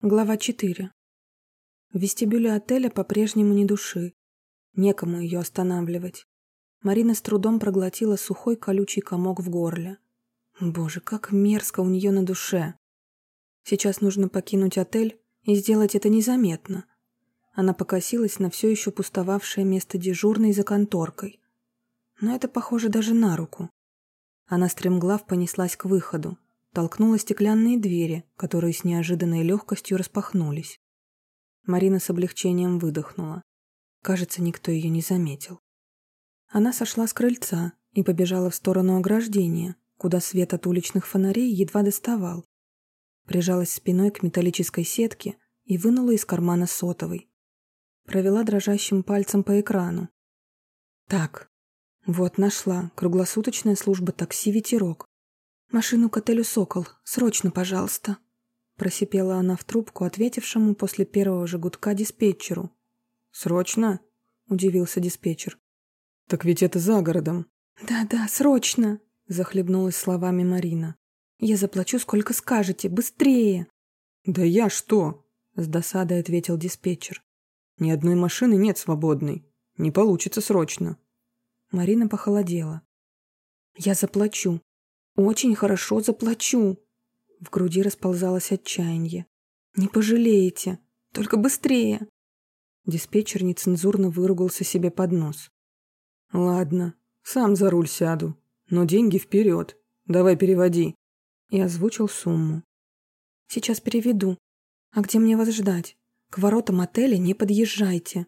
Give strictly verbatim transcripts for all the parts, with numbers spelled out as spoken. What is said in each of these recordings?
Глава четыре. В вестибюле отеля по-прежнему ни души. Некому ее останавливать. Марина с трудом проглотила сухой колючий комок в горле. Боже, как мерзко у нее на душе. Сейчас нужно покинуть отель и сделать это незаметно. Она покосилась на все еще пустовавшее место дежурной за конторкой. Но это похоже даже на руку. Она стремглав понеслась к выходу. Толкнула стеклянные двери, которые с неожиданной легкостью распахнулись. Марина с облегчением выдохнула. Кажется, никто ее не заметил. Она сошла с крыльца и побежала в сторону ограждения, куда свет от уличных фонарей едва доставал. Прижалась спиной к металлической сетке и вынула из кармана сотовый. Провела дрожащим пальцем по экрану. Так, вот нашла, круглосуточная служба такси «Ветерок». «Машину к отелю «Сокол». Срочно, пожалуйста», — просипела она в трубку, ответившему после первого же гудка диспетчеру. «Срочно?» — удивился диспетчер. «Так ведь это за городом». «Да-да, срочно», — захлебнулась словами Марина. «Я заплачу, сколько скажете. Быстрее!» «Да я что?» — с досадой ответил диспетчер. «Ни одной машины нет свободной. Не получится срочно». Марина похолодела. «Я заплачу. Очень хорошо заплачу!» В груди расползалось отчаяние. «Не пожалеете! Только быстрее!» Диспетчер нецензурно выругался себе под нос. «Ладно, сам за руль сяду, но деньги вперед. Давай переводи!» И озвучил сумму. «Сейчас переведу. А где мне вас ждать? К воротам отеля не подъезжайте».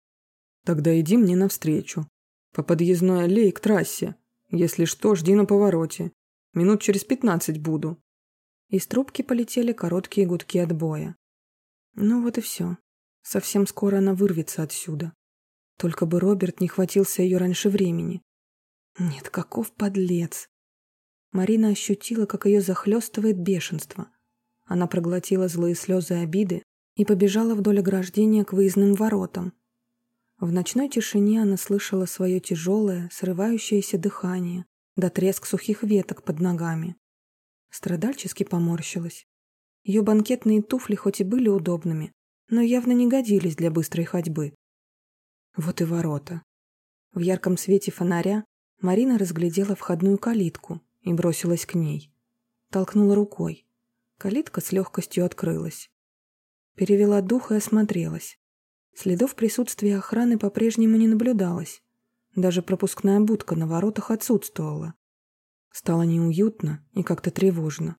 «Тогда иди мне навстречу. По подъездной аллее к трассе. Если что, жди на повороте. Минут через пятнадцать буду». Из трубки полетели короткие гудки отбоя. Ну вот и все. Совсем скоро она вырвется отсюда. Только бы Роберт не хватился ее раньше времени. Нет, каков подлец. Марина ощутила, как ее захлестывает бешенство. Она проглотила злые слезы обиды и побежала вдоль ограждения к выездным воротам. В ночной тишине она слышала свое тяжелое, срывающееся дыхание, да треск сухих веток под ногами. Страдальчески поморщилась. Ее банкетные туфли хоть и были удобными, но явно не годились для быстрой ходьбы. Вот и ворота. В ярком свете фонаря Марина разглядела входную калитку и бросилась к ней. Толкнула рукой. Калитка с легкостью открылась. Перевела дух и осмотрелась. Следов присутствия охраны по-прежнему не наблюдалось. Даже пропускная будка на воротах отсутствовала. Стало неуютно и как-то тревожно.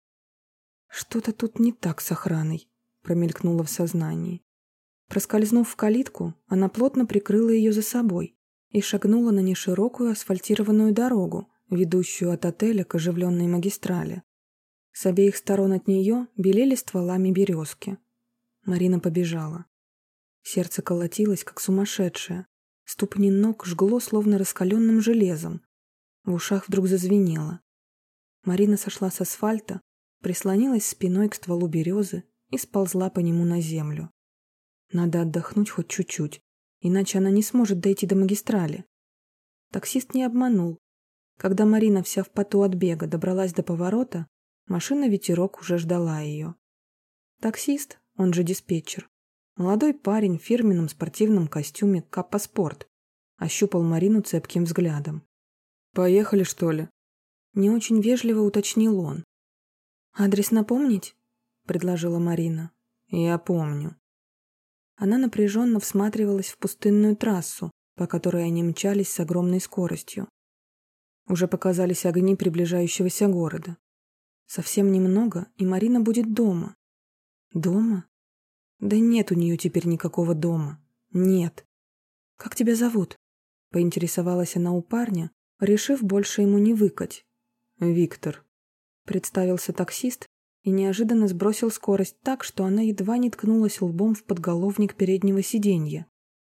«Что-то тут не так с охраной», — промелькнуло в сознании. Проскользнув в калитку, она плотно прикрыла ее за собой и шагнула на неширокую асфальтированную дорогу, ведущую от отеля к оживленной магистрали. С обеих сторон от нее белели стволами березки. Марина побежала. Сердце колотилось, как сумасшедшее. Ступни ног жгло, словно раскаленным железом. В ушах вдруг зазвенело. Марина сошла с асфальта, прислонилась спиной к стволу березы и сползла по нему на землю. Надо отдохнуть хоть чуть-чуть, иначе она не сможет дойти до магистрали. Таксист не обманул. Когда Марина вся в поту от бега добралась до поворота, машина «Ветерок» уже ждала ее. Таксист, он же диспетчер, молодой парень в фирменном спортивном костюме «Каппа Спорт», ощупал Марину цепким взглядом. «Поехали, что ли?» Не очень вежливо уточнил он. «Адрес напомнить?» — предложила Марина. «Я помню». Она напряженно всматривалась в пустынную трассу, по которой они мчались с огромной скоростью. Уже показались огни приближающегося города. Совсем немного, и Марина будет дома. Дома? Да нет у нее теперь никакого дома. Нет. «Как тебя зовут?» — поинтересовалась она у парня, решив больше ему не выкать. «Виктор», — представился таксист и неожиданно сбросил скорость так, что она едва не ткнулась лбом в подголовник переднего сиденья.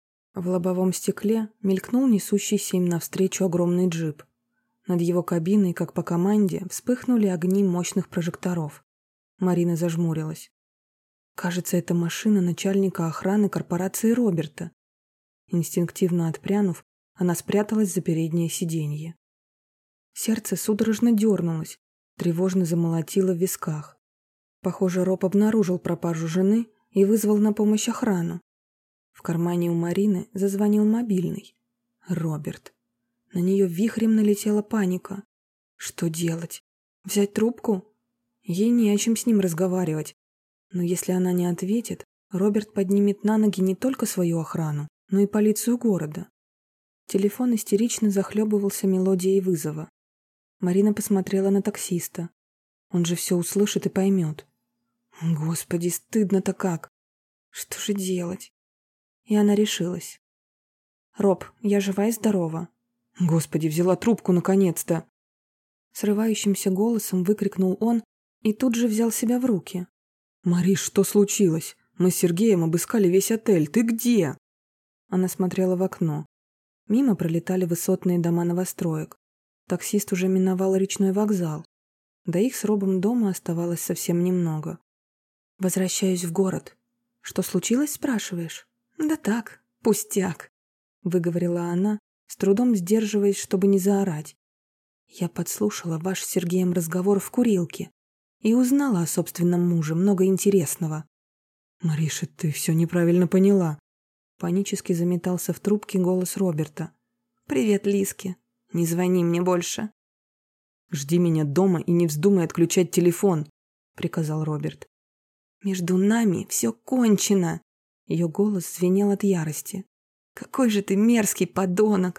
В лобовом стекле мелькнул несущийся им навстречу огромный джип. Над его кабиной, как по команде, вспыхнули огни мощных прожекторов. Марина зажмурилась. Кажется, это машина начальника охраны корпорации Роберта. Инстинктивно отпрянув, она спряталась за переднее сиденье. Сердце судорожно дернулось, тревожно замолотило в висках. Похоже, Роб обнаружил пропажу жены и вызвал на помощь охрану. В кармане у Марины зазвонил мобильный. Роберт. На нее вихрем налетела паника. Что делать? Взять трубку? Ей не о чем с ним разговаривать. Но если она не ответит, Роберт поднимет на ноги не только свою охрану, но и полицию города. Телефон истерично захлебывался мелодией вызова. Марина посмотрела на таксиста. Он же все услышит и поймет. Господи, стыдно-то как! Что же делать? И она решилась. «Роб, я жива и здорова». Господи, взяла трубку наконец-то! Срывающимся голосом выкрикнул он и тут же взял себя в руки. «Мариш, что случилось? Мы с Сергеем обыскали весь отель. Ты где?» Она смотрела в окно. Мимо пролетали высотные дома новостроек. Таксист уже миновал речной вокзал. До их с Робом дома оставалось совсем немного. «Возвращаюсь в город. Что случилось, спрашиваешь?» «Да так, пустяк», — выговорила она, с трудом сдерживаясь, чтобы не заорать. «Я подслушала ваш с Сергеем разговор в курилке и узнала о собственном муже много интересного». «Мариша, ты все неправильно поняла». Панически заметался в трубке голос Роберта. «Привет, Лиске. Не звони мне больше». «Жди меня дома и не вздумай отключать телефон», — приказал Роберт. «Между нами все кончено». Ее голос звенел от ярости. «Какой же ты мерзкий подонок!»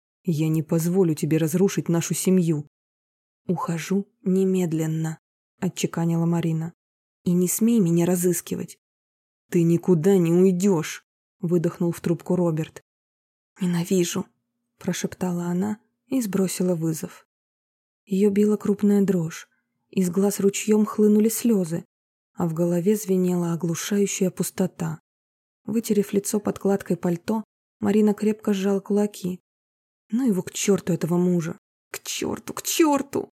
«Я не позволю тебе разрушить нашу семью». «Ухожу немедленно», — отчеканила Марина. «И не смей меня разыскивать». «Ты никуда не уйдешь», — выдохнул в трубку Роберт. «Ненавижу», — прошептала она и сбросила вызов. Ее била крупная дрожь, из глаз ручьем хлынули слезы, а в голове звенела оглушающая пустота. Вытерев лицо подкладкой пальто, Марина крепко сжала кулаки. Ну его к черту, этого мужа! К черту, к черту!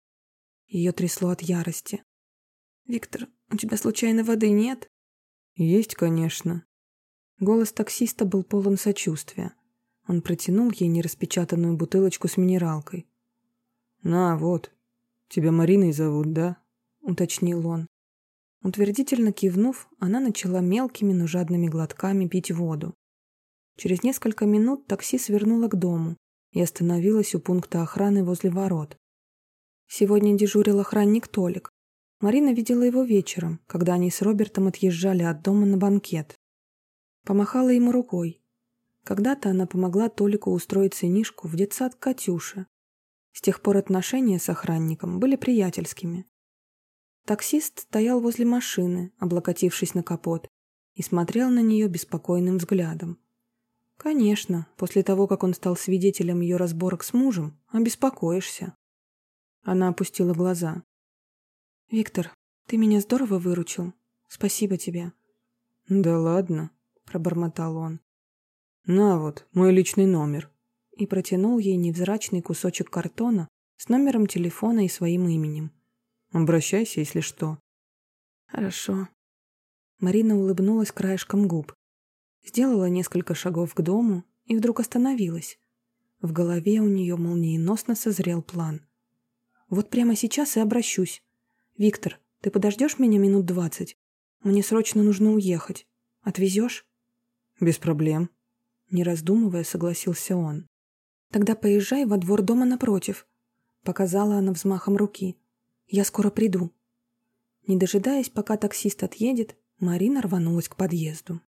Ее трясло от ярости. «Виктор, у тебя случайно воды нет?» «Есть, конечно». Голос таксиста был полон сочувствия. Он протянул ей нераспечатанную бутылочку с минералкой. «На, вот. Тебя Мариной зовут, да?» — уточнил он. Утвердительно кивнув, она начала мелкими, но жадными глотками пить воду. Через несколько минут такси свернуло к дому и остановилось у пункта охраны возле ворот. Сегодня дежурил охранник Толик. Марина видела его вечером, когда они с Робертом отъезжали от дома на банкет. Помахала ему рукой. Когда-то она помогла Толику устроить сынишку в детсад Катюши. С тех пор отношения с охранником были приятельскими. Таксист стоял возле машины, облокотившись на капот, и смотрел на нее беспокойным взглядом. Конечно, после того, как он стал свидетелем ее разборок с мужем, обеспокоишься. Она опустила глаза. «Виктор, ты меня здорово выручил. Спасибо тебе». «Да ладно», — пробормотал он. «На вот, мой личный номер». И протянул ей невзрачный кусочек картона с номером телефона и своим именем. «Обращайся, если что». «Хорошо». Марина улыбнулась краешком губ. Сделала несколько шагов к дому и вдруг остановилась. В голове у нее молниеносно созрел план. «Вот прямо сейчас и обращусь. Виктор, ты подождешь меня минут двадцать? Мне срочно нужно уехать. Отвезешь?» «Без проблем», — не раздумывая, согласился он. «Тогда поезжай во двор дома напротив», — показала она взмахом руки. «Я скоро приду». Не дожидаясь, пока таксист отъедет, Марина рванулась к подъезду.